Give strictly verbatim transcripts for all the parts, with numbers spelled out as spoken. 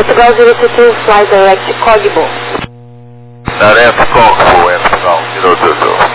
Portugal zero two two, fly direct Cogbo. Direct Cogbo in Portugal zero two two.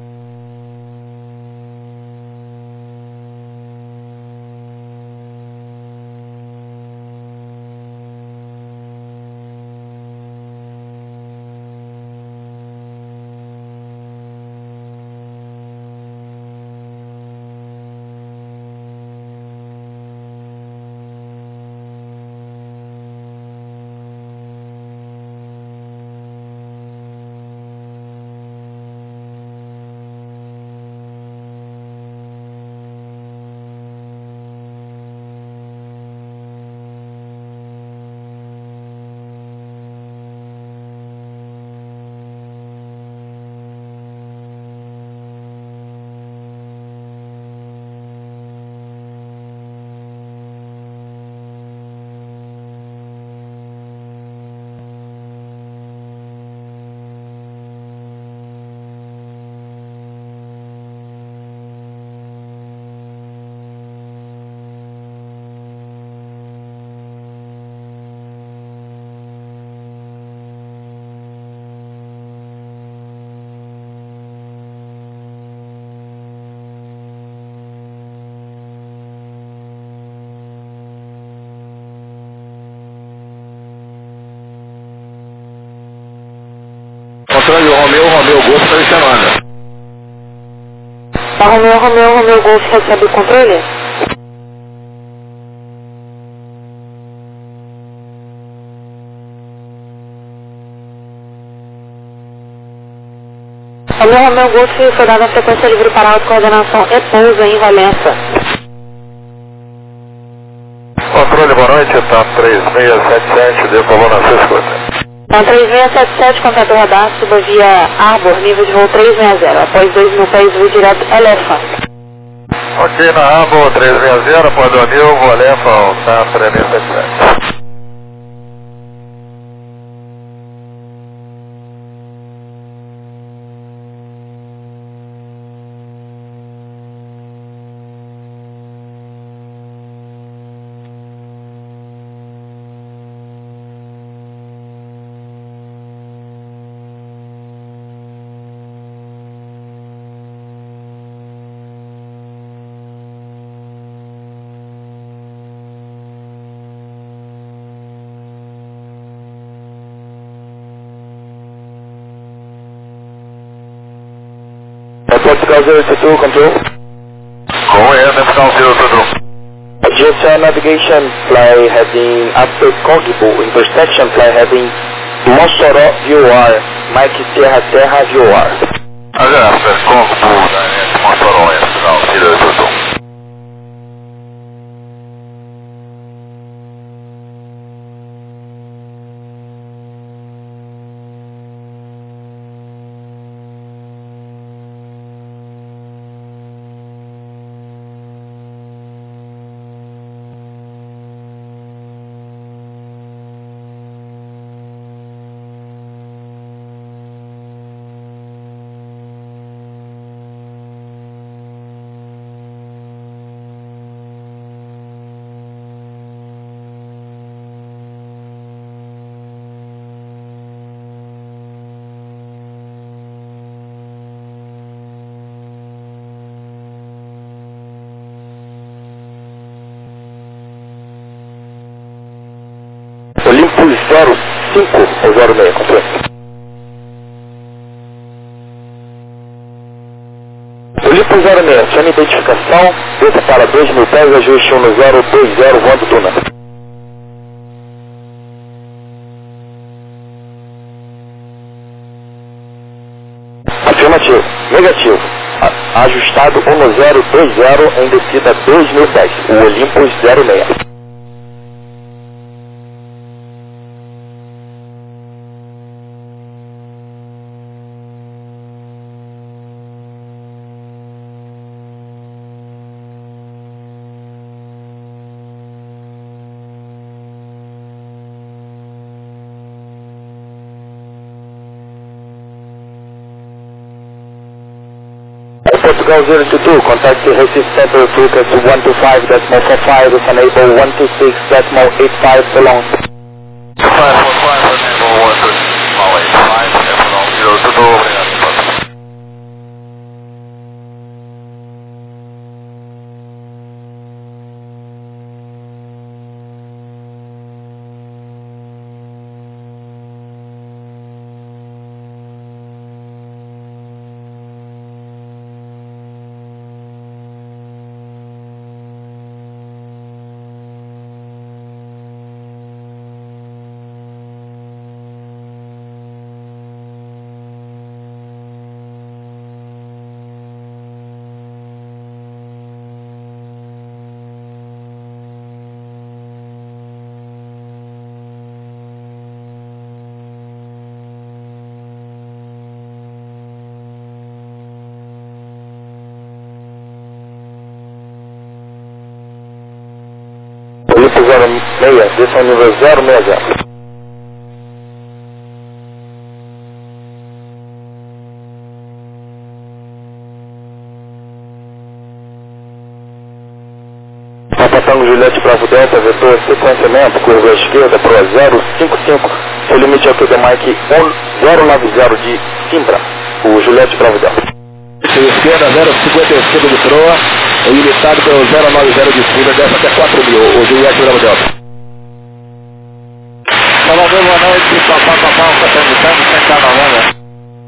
Controle Romeu, Romeu Golf está me chamando. Tá, Romeu, Romeu, Romeu Golf recebe o controle? Romeu, Romeu Golf foi dada a frequência livre para alta coordenação e pouso em Valença. Controle, boa noite, tá três seis sete sete, deu coluna na sua escuta. Então, três seis sete sete, contato radar, suba via Arbor, nível de voo trezentos e sessenta. Após dois mil pés, voo direto Elephant. Ok, na Arbor trezentos e sessenta, após dois mil, voo Elephant, tá trezentos e setenta e sete. Portugal zero two two, control. Go ahead, Portugal zero two two. G S L navigation, fly heading after Cogbo, intersection, fly heading Mossoró, V O R, Mike Sierra Terra, V O R. After Cogbo, direct Mossoró in Portugal zero two two. Olympus zero cinco ou zero seis, controle. Olympus zero seis, chama identificação, desça para dois mil pés, ajuste um no zero dois zero, voando Duna. Afirmativo, negativo, A ajustado um no zero dois zero em descida dois mil pés, o Olympus zero seis. Portugal zero two two, contact the Recife Center Lucas one two five point four five, enable one two six point eight five belong. zero seis, desça ao nível zero seis zero. Papa Tango Juliette Bravo Delta, vetor sequenciamento, curva à esquerda, Pro zero cinco cinco, seu limite é o Q D Mike zero nove zero de Simbra, o Juliette Bravo Delta. Esquerda zero cinquenta e cinco de proa, limitado pelo zero nove zero de Simbra, desce até quatro mil, o Juliette Bravo Delta. Salvador, boa noite, Papá, Papá, Capitão de Tango, Central Novembro.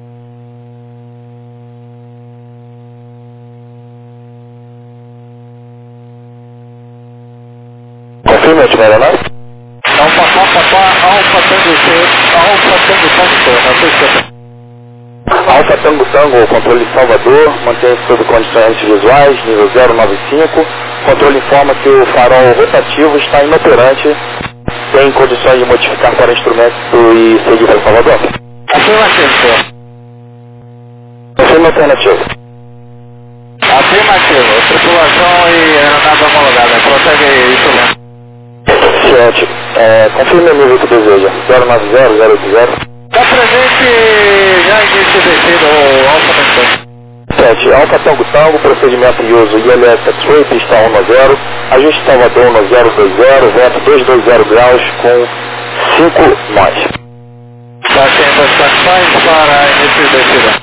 Confirme, atividade análise. Alfa, Papá, Papá, Alfa, Tango, C, Alfa, Tango, Tango, na sua esquerda. Alfa Tango Tango, controle Salvador, mantém-se sob condições visuais, nível zero nove cinco. Controle informa que o farol rotativo está inoperante. Tem condições de modificar para instrumento e seguir para Salvador? Afirmativo, senhor. Confirme alternativo. Afirmativo. Tripulação e aeronave homologada. Prossegue isso mesmo. Ciente, é, confirme o nível que deseja. zero nove zero, zero oito zero. Está presente, já existe o descido, o Alfa Tango. sete. Alfa Tango Tango, procedimento de uso I L S X-Ray, pista um a zero, ajuste Salvador um zero dois zero, vento duzentos e vinte graus com cinco nós. Está tendo as condições para início de descida.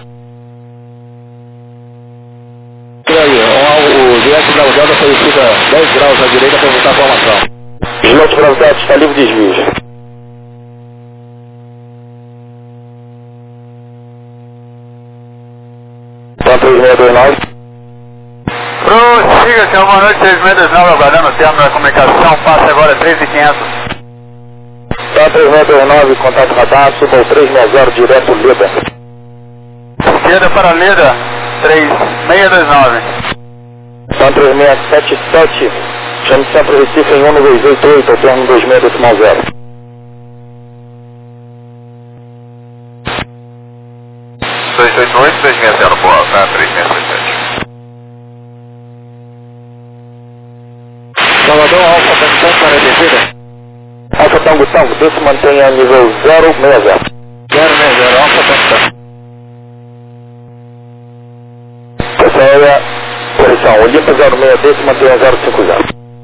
Por aí, o Juliette Bravo Delta solicita dez graus à direita para voltar a formação. Juliette Bravo Delta está livre de desvios. Então, três seis dois nove. Prossiga, senhor, boa noite, três seis dois nove, aguardando o termo da comunicação, passe agora três mil e quinhentos. Então, três seis dois nove, contato radar, suba o três seis zero, direto Lida. Esquerda para Lida, três seis dois nove. Então, três seis sete sete, chame Centro Recife em um dois oito oito, ao termo dois seis decimal zero. dois oito oito, três seis zero, boa, tá, três seis sete sete. Salvador, Alfa Tango para a descida. Alfa Tango Tango, desce mantenha nível zero seis zero. zero seis zero, Alfa Tango. Terceira, correção, Olimpo zero seis, desce mantenha zero cinco zero.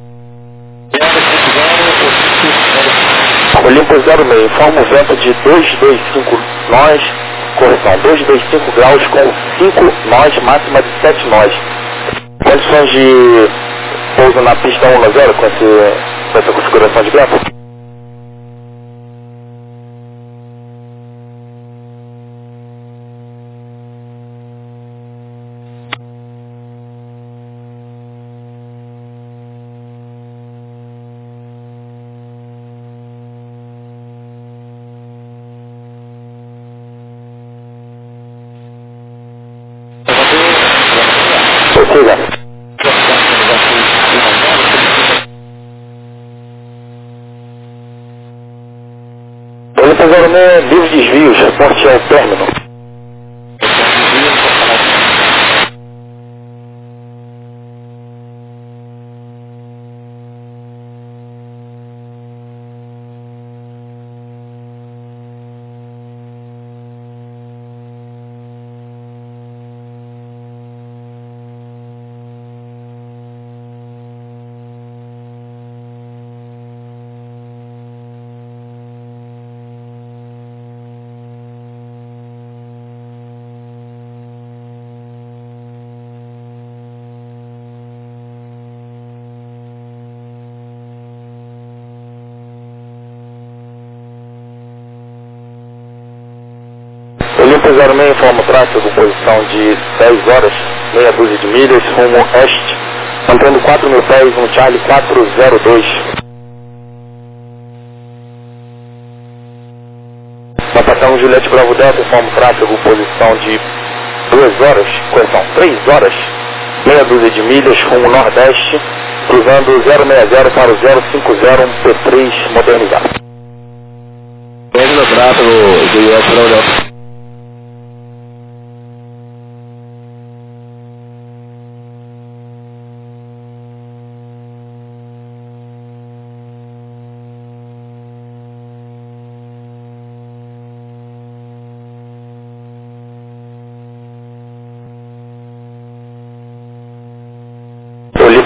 Olimpo zero seis, informa o vento de duzentos e vinte e cinco nós, correção, duzentos e vinte e cinco graus com cinco nós, máxima de sete nós. Condições de pouso na pista um a zero com, esse, com essa configuração de vento? Prossiga. Olimpo zero seis, livre de desvios, reporte ao término. Olimpo zero seis informa o tráfego, posição de dez horas, meia dúzia de milhas, rumo oeste, mantendo quatro mil pés no Charlie quatro zero dois. Papa Tango Juliette Bravo Delta informa o tráfego, posição de duas horas, correção, três horas, meia dúzia de milhas, rumo nordeste, cruzando zero seis zero para o zero cinco zero, um P três modernizado. Vendo no tráfego, Juliette Bravo Delta.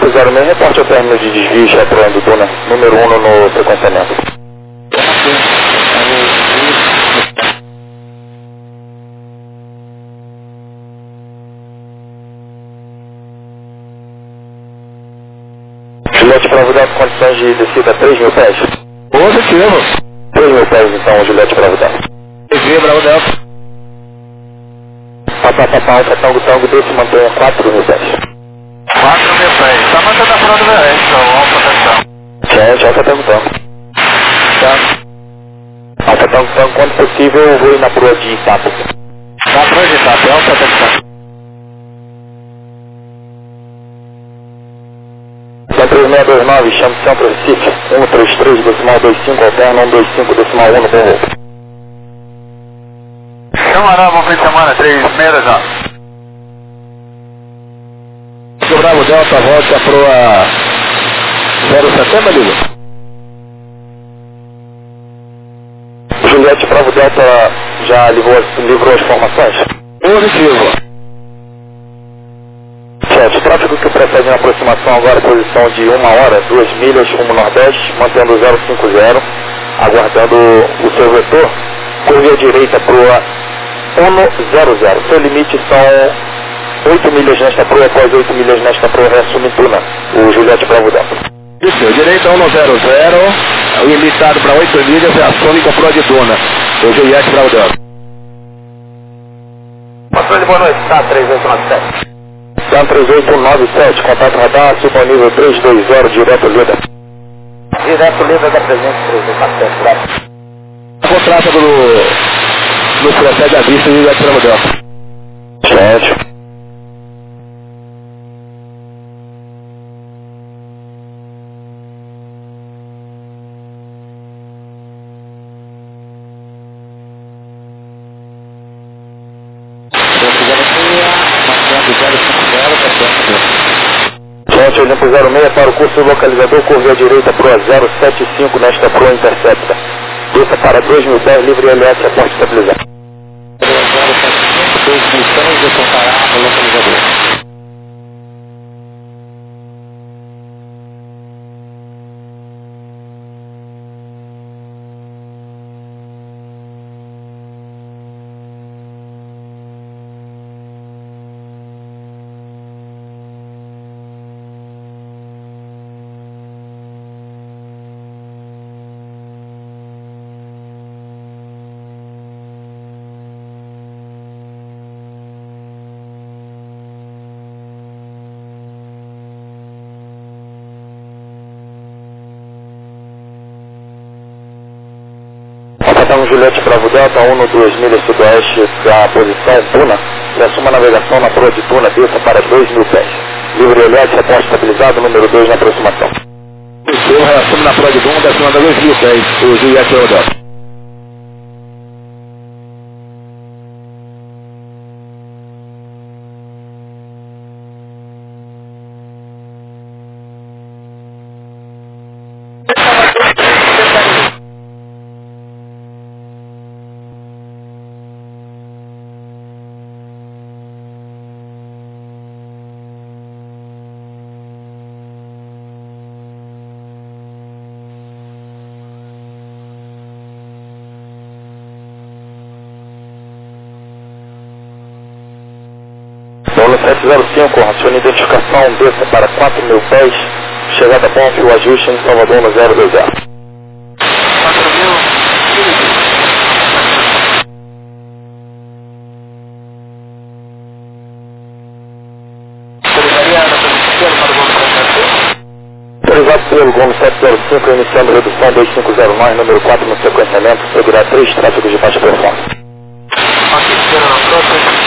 zero seis, reporte ao término de desvio Chevron do Duna, número um no sequenciamento. Juliette Bravo Delta, condições de descida três mil pés. Positivo. três mil pés então, Juliette Bravo Delta. Desvio, Bravo Delta. Papá, papá, alfa, tango, tango, desce, mantenha quatro mil pés. quatro mil pés. Está mantendo a frota do Vereste, então, alfa, atenção. Gente, alfa, tango, tango. Tá. Alfa, tango, tango, quando possível, eu vou ir na proa de Itapo. Na frente de Itapo, alfa, atenção. São três seis dois nove, chame Centro Recife, um três três, decimal vinte e cinco, alterna um dois cinco, decimal um no bom voo. Camarão, bom fim de semana, três seis dois nove. O Bravo Delta volta proa zero setenta, liga. Juliette Bravo Delta já livrou, livrou as formações? Positivo. Gente, o tráfego que precede na aproximação agora, posição de uma hora, duas milhas, rumo nordeste, mantendo zero cinco zero, aguardando o seu vetor, curva à direita proa um zero zero. Seu limite são oito milhas nesta proa, após oito milhas nesta proa, reassume Tuna, o Juliette Bravo Delta. Isso, direita um zero zero, limitado para oito milhas, reassume com a proa de Tuna, o Juliette Bravo Delta. Controle, boa noite, tá, três oito nove sete. Tá, três oito nove sete, contato radar, suba ao nível três dois zero, direto líder. Direto líder da presença três oito nove sete, graças. Contrato do... nos procede a vista e Juliette Bravo Delta. Gente. Gente, exemplo zero seis para o curso localizador, curva à direita, proa zero sete cinco nesta proa intercepta. Desça para dois mil pés, livre L S, aporte estabilizado. zero sete cinco, dois mil pés, eu comparar no localizador. Estamos Juliette Bravo Delta, um no duas milhas sudoeste da posição Tuna, e assuma a navegação na proa de Tuna, desça para dois mil pés. Livre L S, aposta estabilizado, número dois na aproximação. O seu reassume na proa de Tuna, descendo a dois mil pés, o Juliette Bravo Delta. Paulo sete zero cinco, acione identificação, desça para quatro mil pés, chegada bom, fio ajuste em Salvador no zero dois zero. quatro mil. Autorizado pelo Gomes sete zero cinco, iniciando redução dois cinco zero nove, número quatro no sequenciamento, segurar três tráfegos de baixa pressão. Aqui, espera na frota.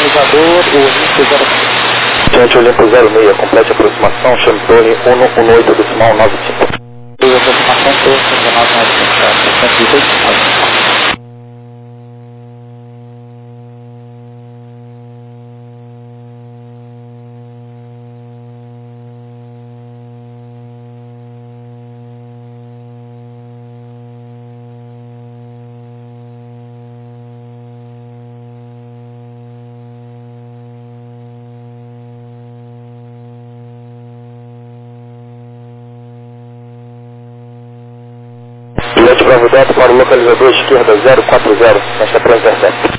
localizador, o Olimpo zero seis. Gente, Olimpo zero seis, complete aproximação, chame torre um um oito decimal nove cinco. Aproximação torre um um oito nove cinco, cento e dezoito. Bilhete Bravo Delta para o localizador esquerda zero quatro zero, nesta para intercept.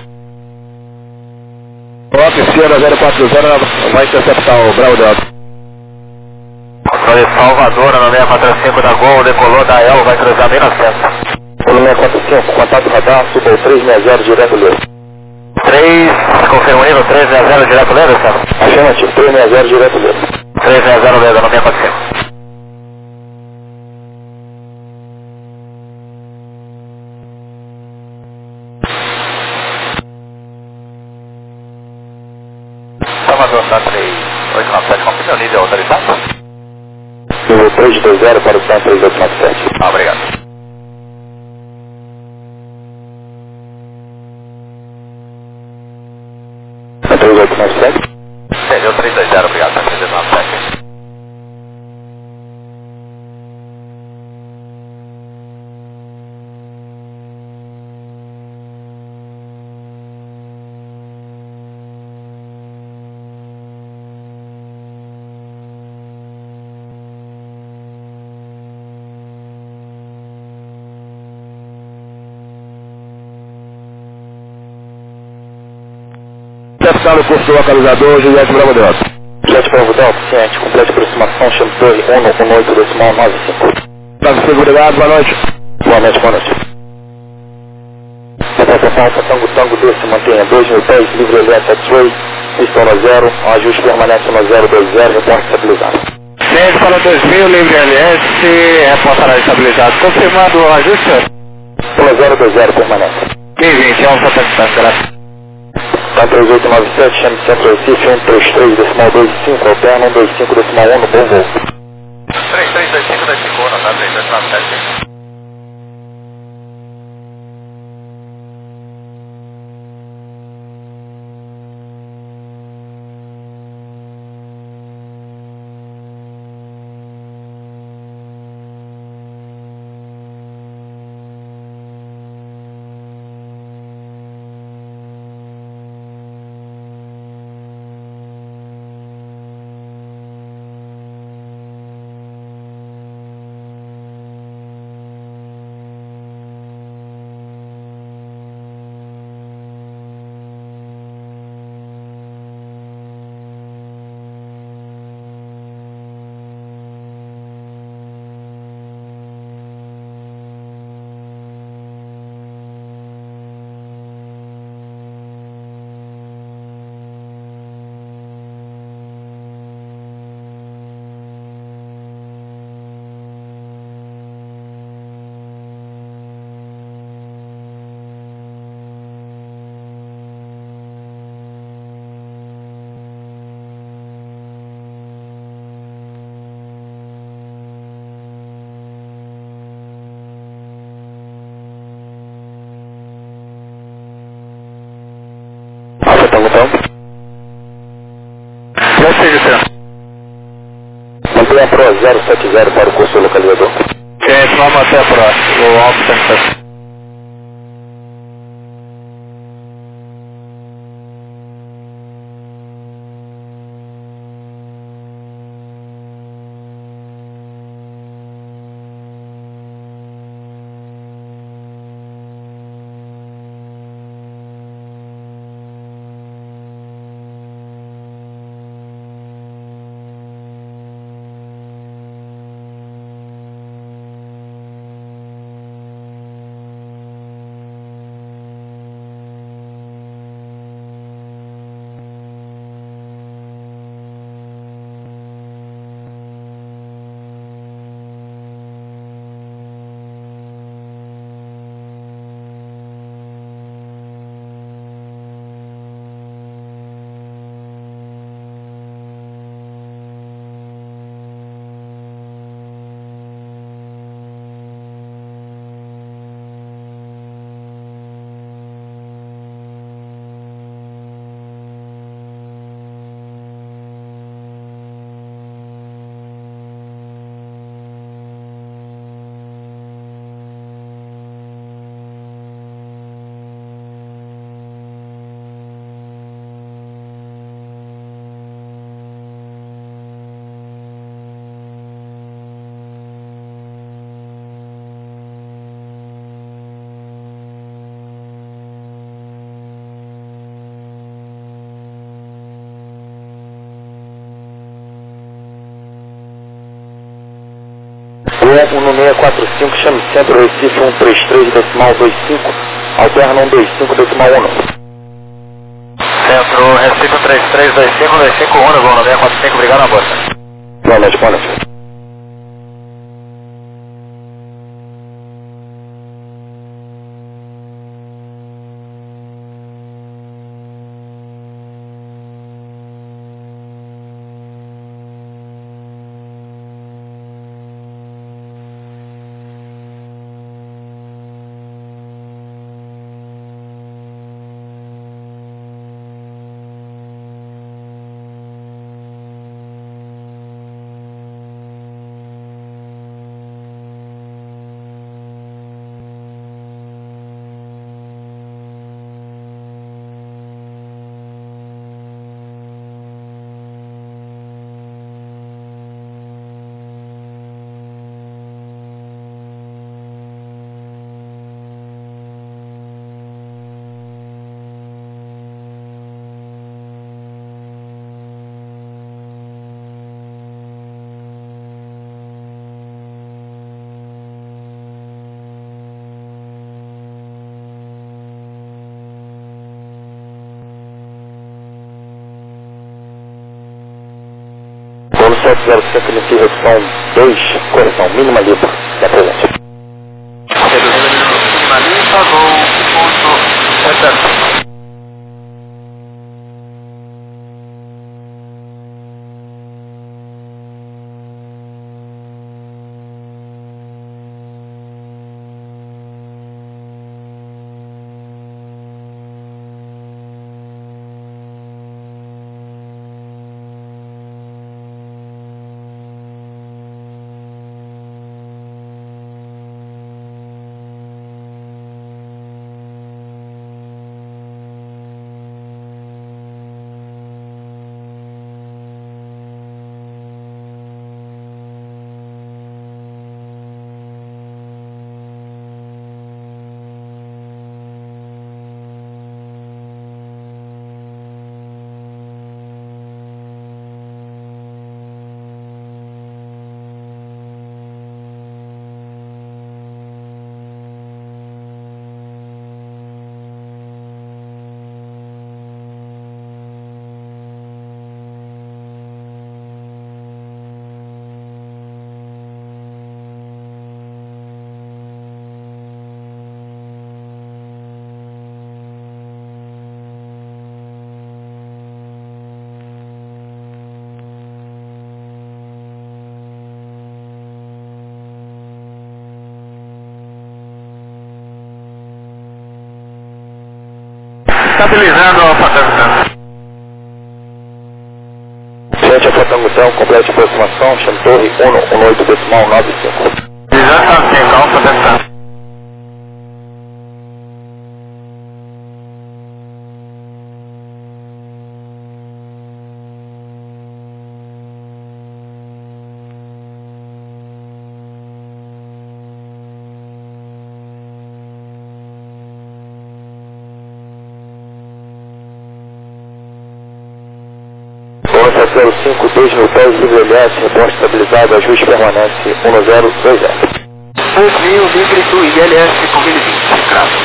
Coloque esquerda zero quatro zero, vai interceptar o Bravo Delta. Controle Salvador, no seis quatro cinco da Gol, decolou da El, vai cruzar bem na frente. No seis quatro cinco, contato radar, suba o três seis zero, direto livre. três, confirma o nível, três seis zero, direto livre, senhor? Afirmativo, três seis zero, direto livre. três seis zero, Leda, no seis quatro cinco. Salvador, tá três oito nove sete, confirma o nível autorizado? Nível três dois zero para o cento três oito nove sete. Ah, obrigado. três oito nove sete. Entendeu, três dois zero, obrigado, três oito nove sete. Interceptar o curso do localizador, Juliette Bravo Delta. Bilhete Bravo Delta, ciente, complete aproximação, chame torre um um oito decimal nove cinco. Prazo de seguridade, boa noite. Boa noite, boa noite. Representação Alfa Tango Tango doze, mantenha dois mil pés, livre elétrico X-Ray, pistão no zero, ajuste permanente no zero dois zero, reporte estabilizado. Ciente para dois mil, livre L S, reportará estabilizado. Confirmado o ajuste, senhor? Pelo zero dois zero, permanente. quinze vinte, é um fotografa, graças. Tá três oito nove sete, chame Centro Recife, um três três decimal dois cinco, alterna um dois cinco decimal um no bom voo. três três dois cinco, dois cinco, não tá? três dois nove sete. Alfa Tango Tango. Prossiga, senhor. Mantenha Pro zero sete zero para o curso localizador. Ciente, vamos até a próxima. O Alfa tem que estar. um no seis quatro cinco, chame Centro Recife um três três decimal vinte e cinco, alterna um dois cinco decimal um. Centro Recife um três três dois cinco dois cinco um, voo no seis quatro cinco, obrigado na bolsa. Boa noite, boa noite. Bolo sete zero cinco, inicia redução dois, correção mínima livre, da presente. Reduzindo mínima limpa, voo ponto setenta. Estabilizando a Alfa Frente a Fotangutel, complete aproximação, chame Torre um no oito decimal nove cinco. Exatamente, Alfa Delta. sete zero cinco, dois mil pés, livre L S, reporte estabilizado, ajuste permanente um zero dois zero. dois mil, livre do I L S com mil e vinte, cravo.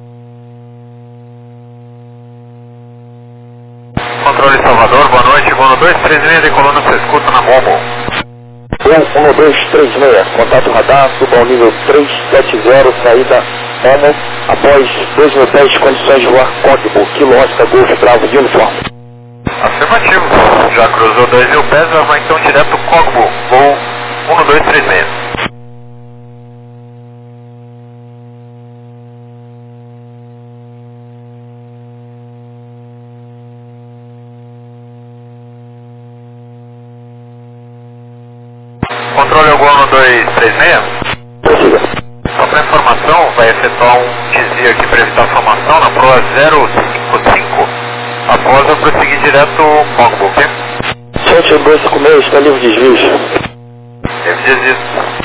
Controle Salvador, boa noite, voo no dois três seis de coluna, você escuta na Momo. um dois três seis, contato radar, suba ao nível trezentos e setenta, saída Momo, após dois mil pés, condições de voar Código, Kilo Oscar Golf Bravo de uniforme. Afirmativo. Já cruzou dois mil pés, vai então direto Cogbo, voo um dois três seis. Controle algum um dois três seis? Prossiga. Só para informação, vai efetuar um desvio aqui para evitar formação na proa zero cinco cinco. Após eu prosseguir direto Cogbo, ok? sete dois cinco seis, está livre de desvios. Livre de desvio.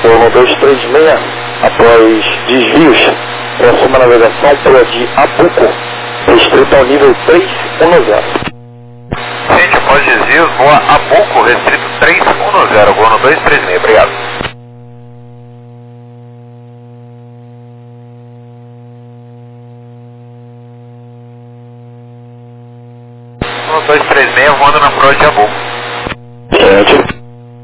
um dois três seis, após desvios, próxima navegação Proa de Abuco, restrito ao nível três um zero. Gente, após desvios, voa Abuco, restrito três um zero, voa no dois três seis, obrigado. No dois três seis, voando na proa de Abuco. Gente.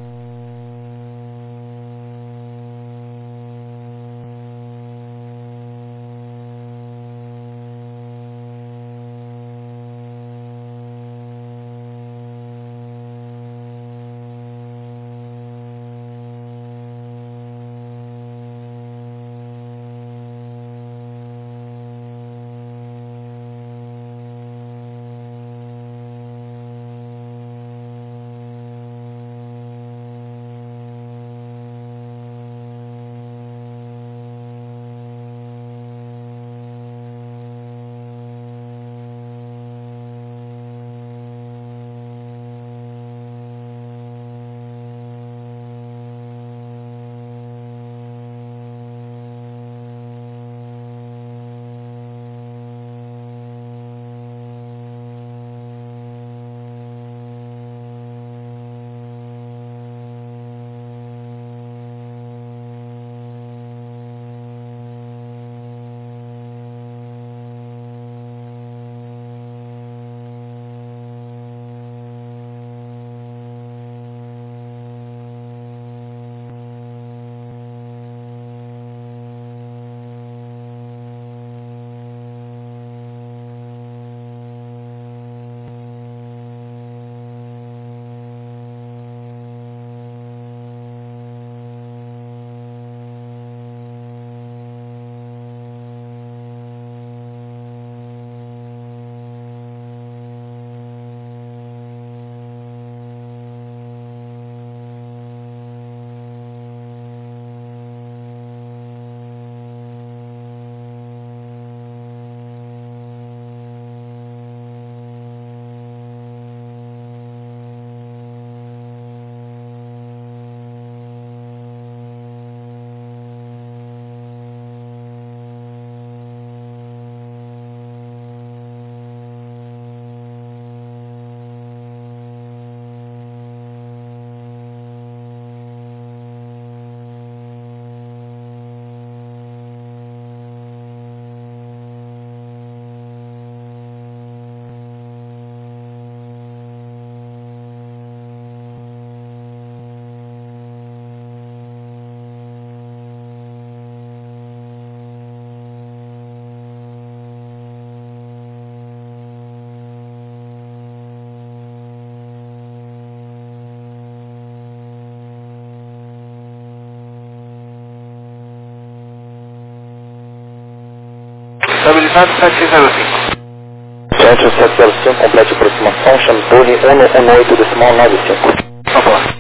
Estabilizado sete zero cinco. Centro sete zero cinco, complete aproximação, chame torre um um oito decimal nove cinco. Vamos lá.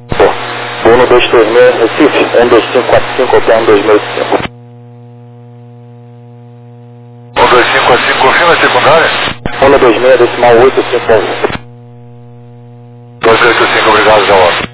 um dois três seis, Recife, um dois cinco quatro cinco, hotel um dois seis cinco. um dois cinco quatro cinco, confirma secundária? um dois seis decimal oito cinco um. dois oito cinco, obrigado, já volto.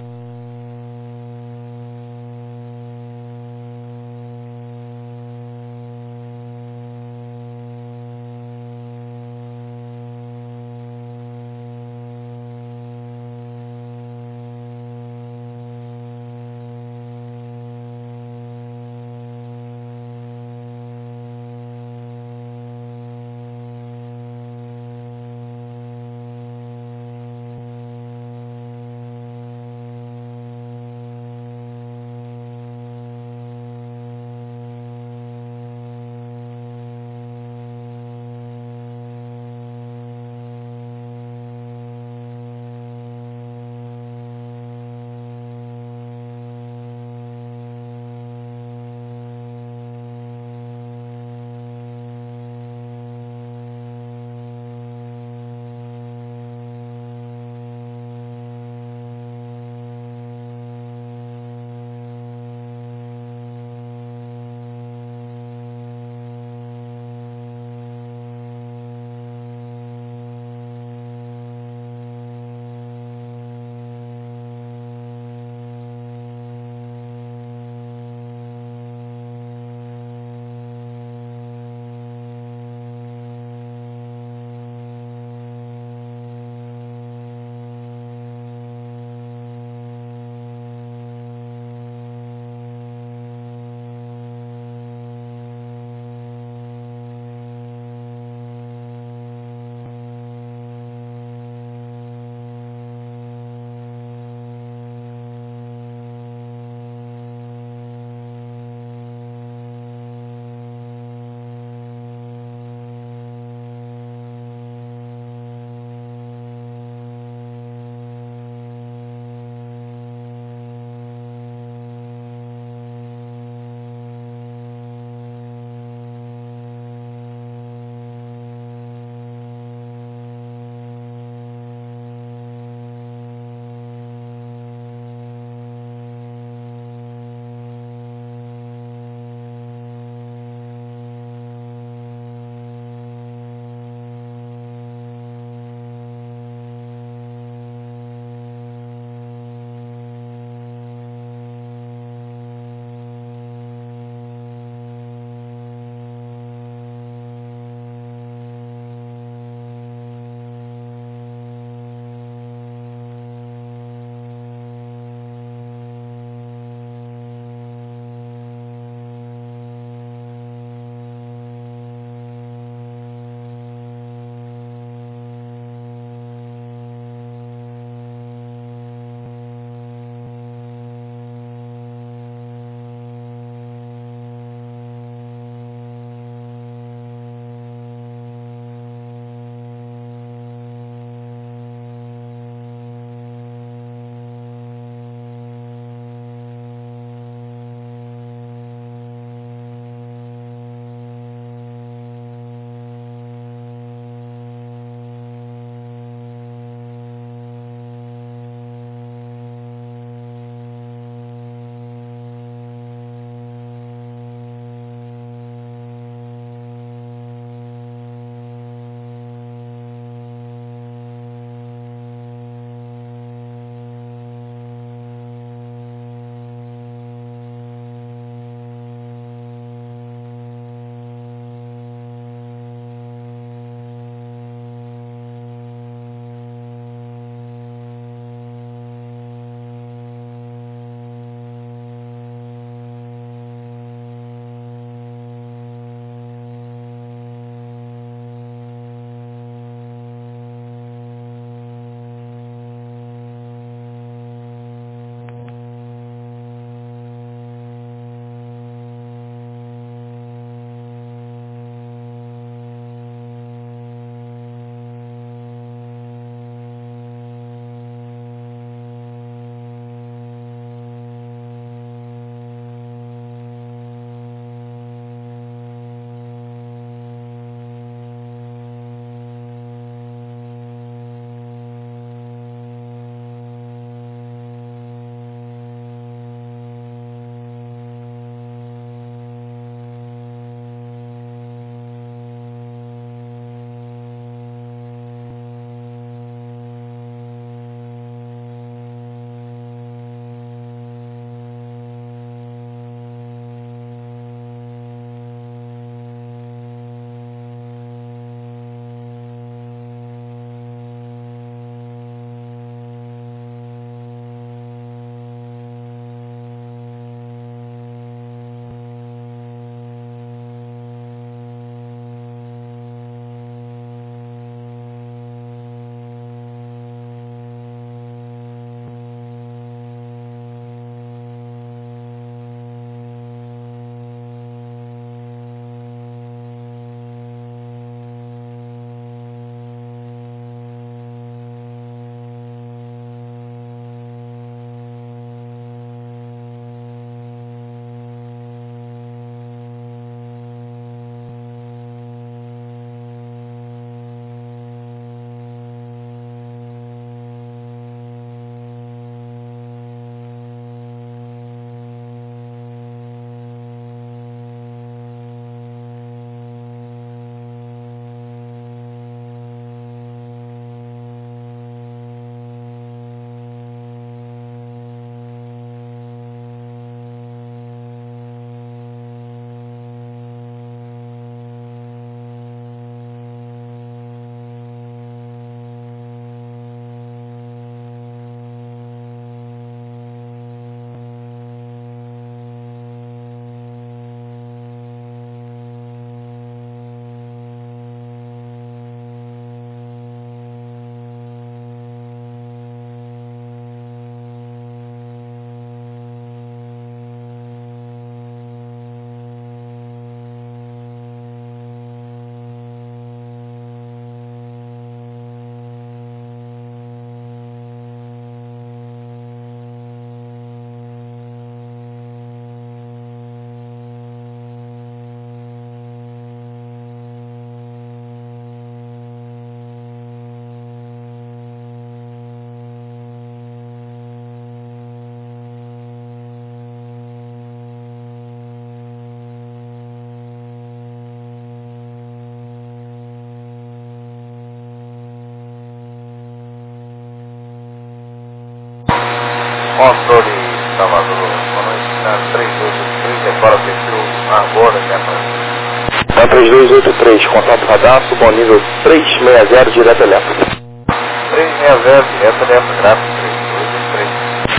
Motor de Salvador, boa noite, na três dois oito três, agora fechou agora, né, Então três dois oito três, contato radar, subo ao nível três seis zero, direto elétrico. três seis zero, direto elétrico, gráfico três dois oito três.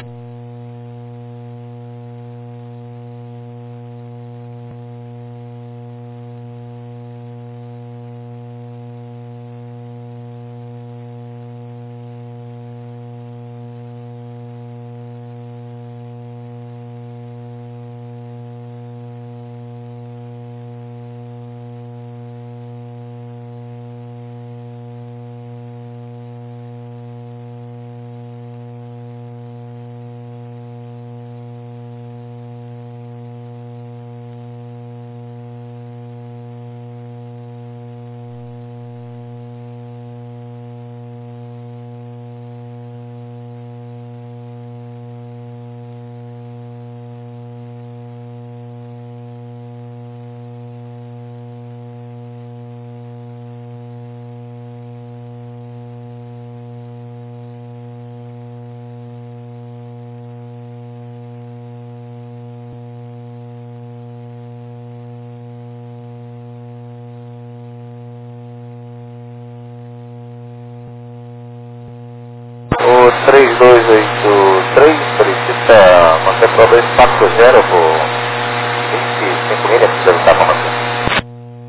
O três dois oito três solicita manter por dois quatro zero por vinte e cinco milhas, deve estar com você.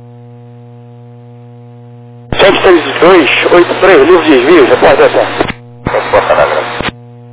sete três dois oito três, livre de desvio, repórter até. Resposta da grande.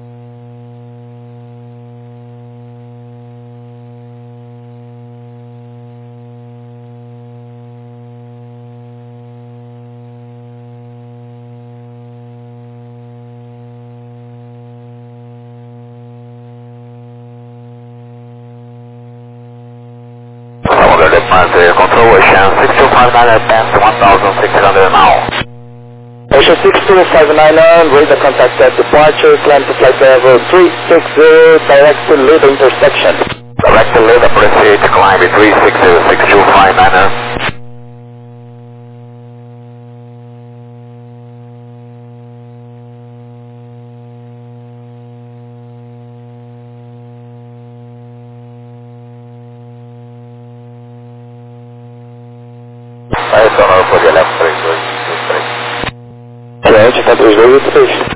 Control Ocean six two five nine advance one thousand six hundred now. Ocean six two five nine nine, radar contact at departure, climb to flight level three six zero, direct to lead intersection. Direct to lead, proceed to climb three six zero six two five nine. Aí então não podia levar três dois oito três. Gente, está três dois oito três.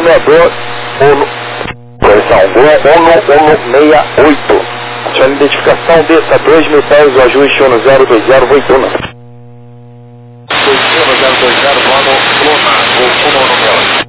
nomeador Uno, correção, Uno Uno sessenta e oito. Tinha a identificação dessa dois mil pés, o ajuste Uno zero dois zero Voituna. dois zero zero dois zero, Uno Luna, o Uno número.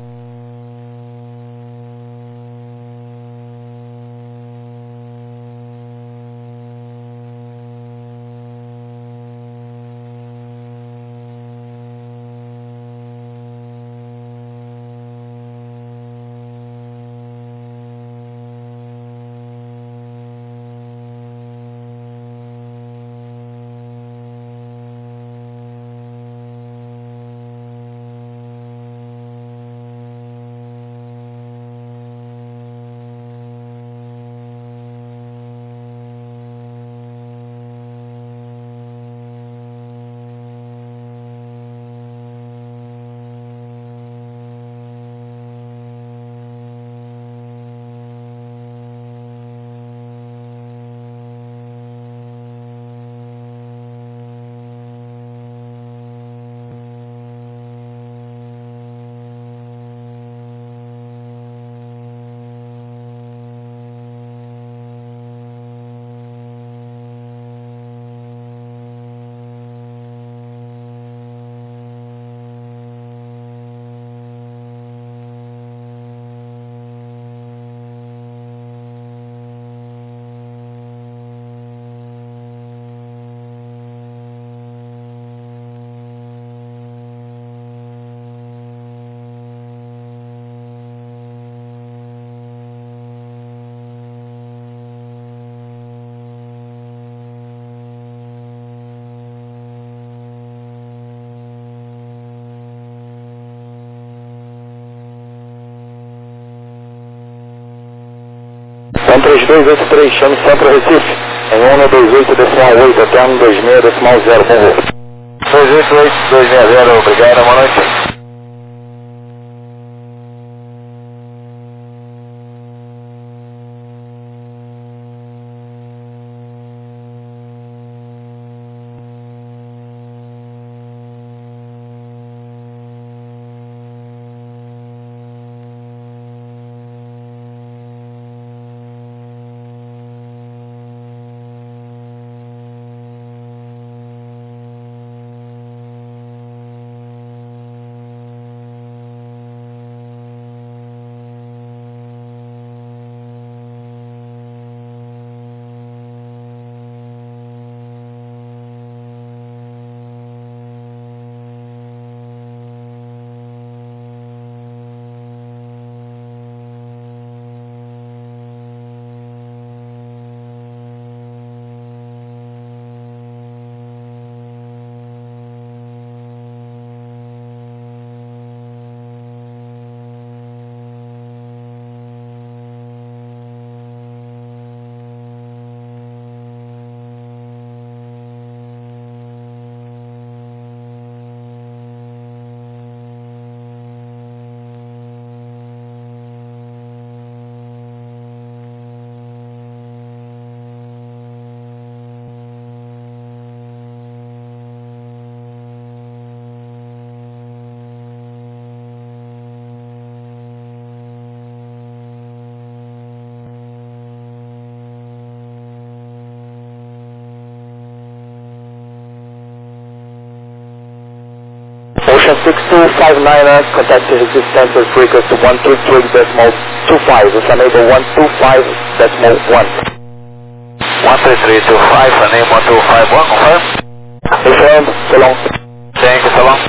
um três dois oito três, chame Centro Recife, em um dois oito decimal oito até um dois seis decimal zero, por favor. dois oito oito dois seis zero, obrigado, boa noite. Ocean six two five niner, contact Recife Center frequency one two three decimal two five, with enable one two five decimal one. one three three two five, name one two five one, confirm? Confirmed, so long. Thank you, so long.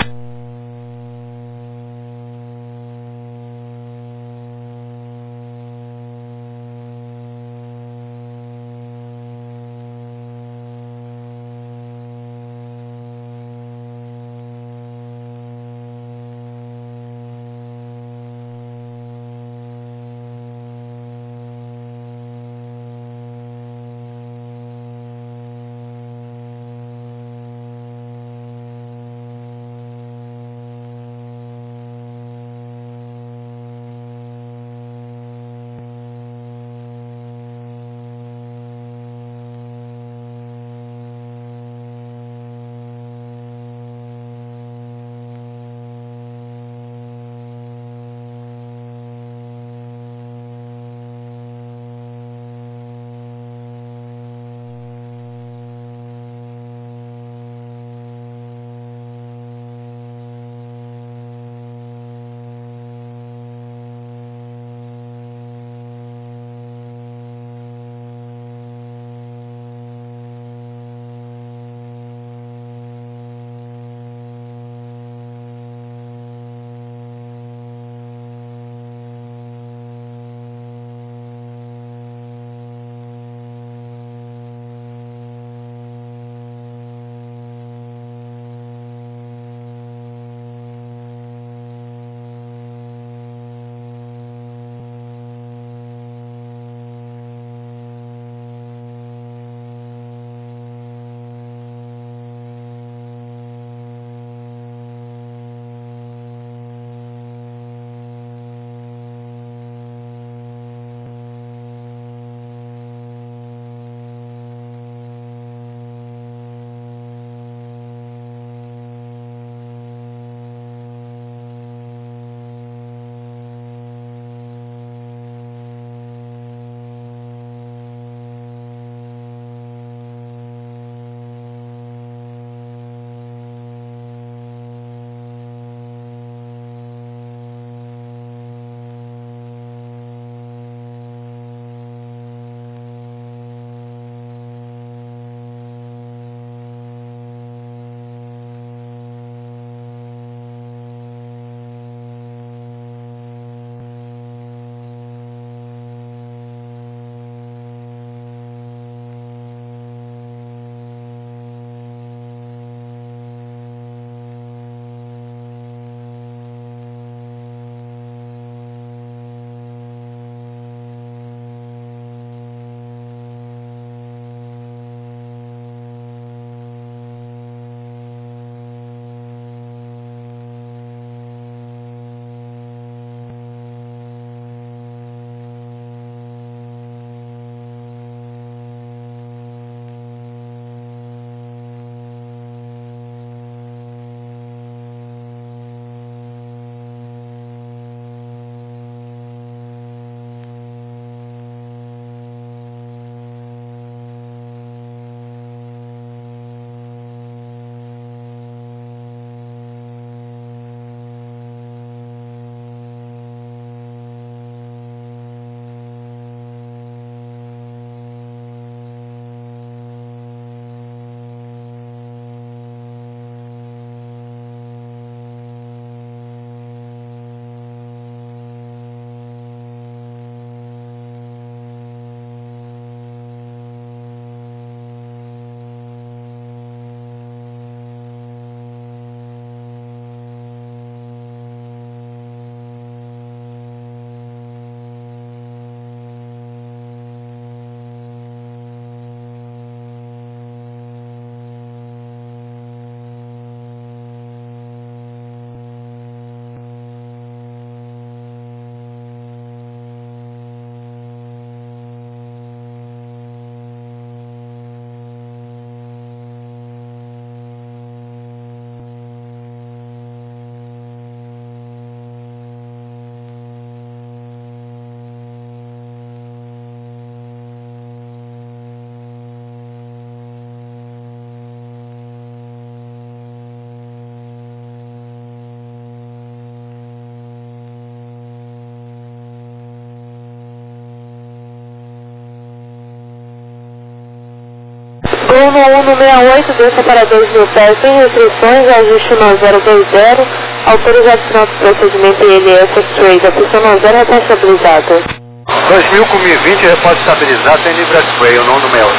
Gol no um no sessenta e oito, desça para dois mil pés sem restrições, ajuste no zero dois zero, autorizado final do procedimento I L S X-Ray, atenção no zero, repassa estabilizada. dois mil com mil e vinte, repórter estabilizado, tem livre X-Ray, o nono mel.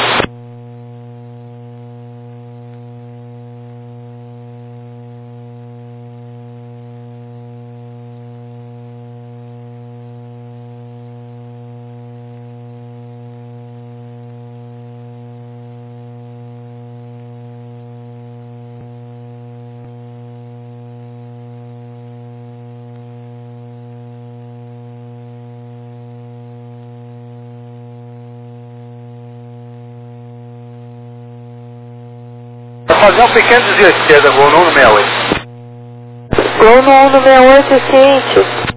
Fazer um pequeno desvio à esquerda, gol no um no sessenta e oito. Gol no um no sessenta e oito, ciente.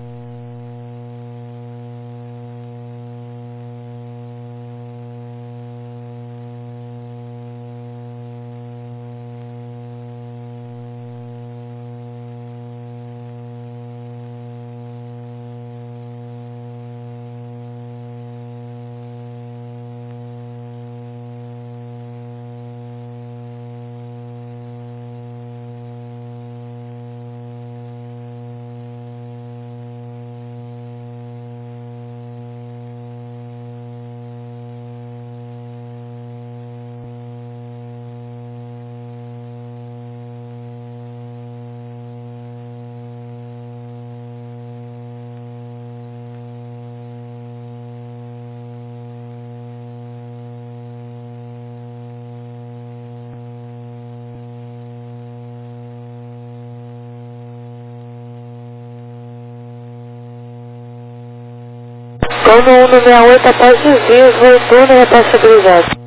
Gol no um no sessenta e oito, após desvios, voltou no repassa estabilizado.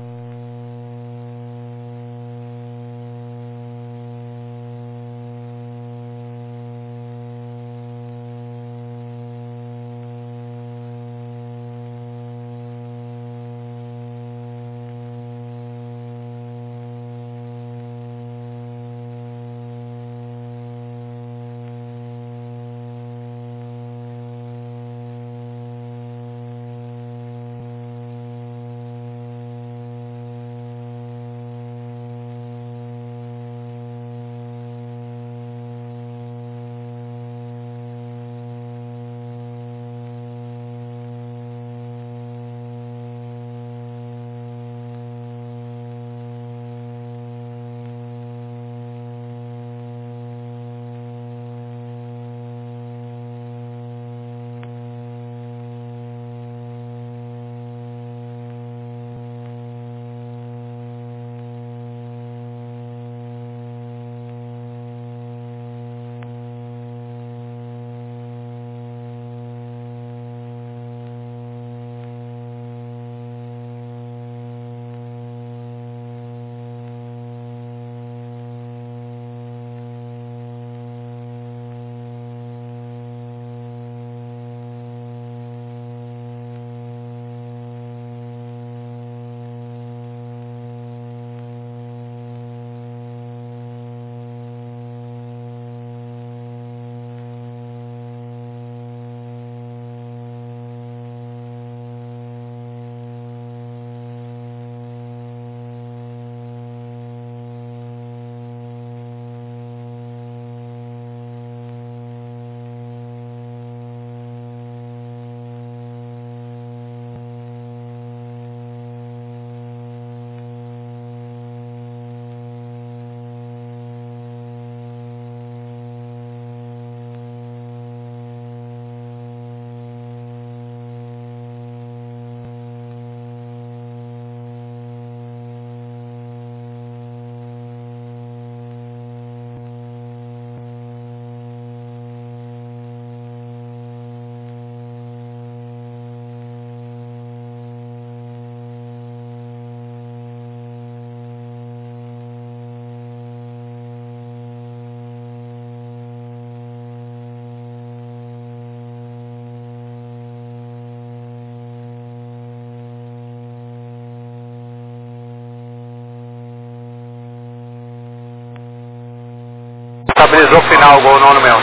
Estabilizou o final, gol no meu.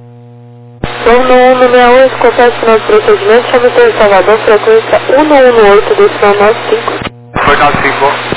Gol no um no sessenta e oito, complete final do procedimento, chama o Salvador, frequência um no um no oito, decisão nove cinco. Foi nove cinco.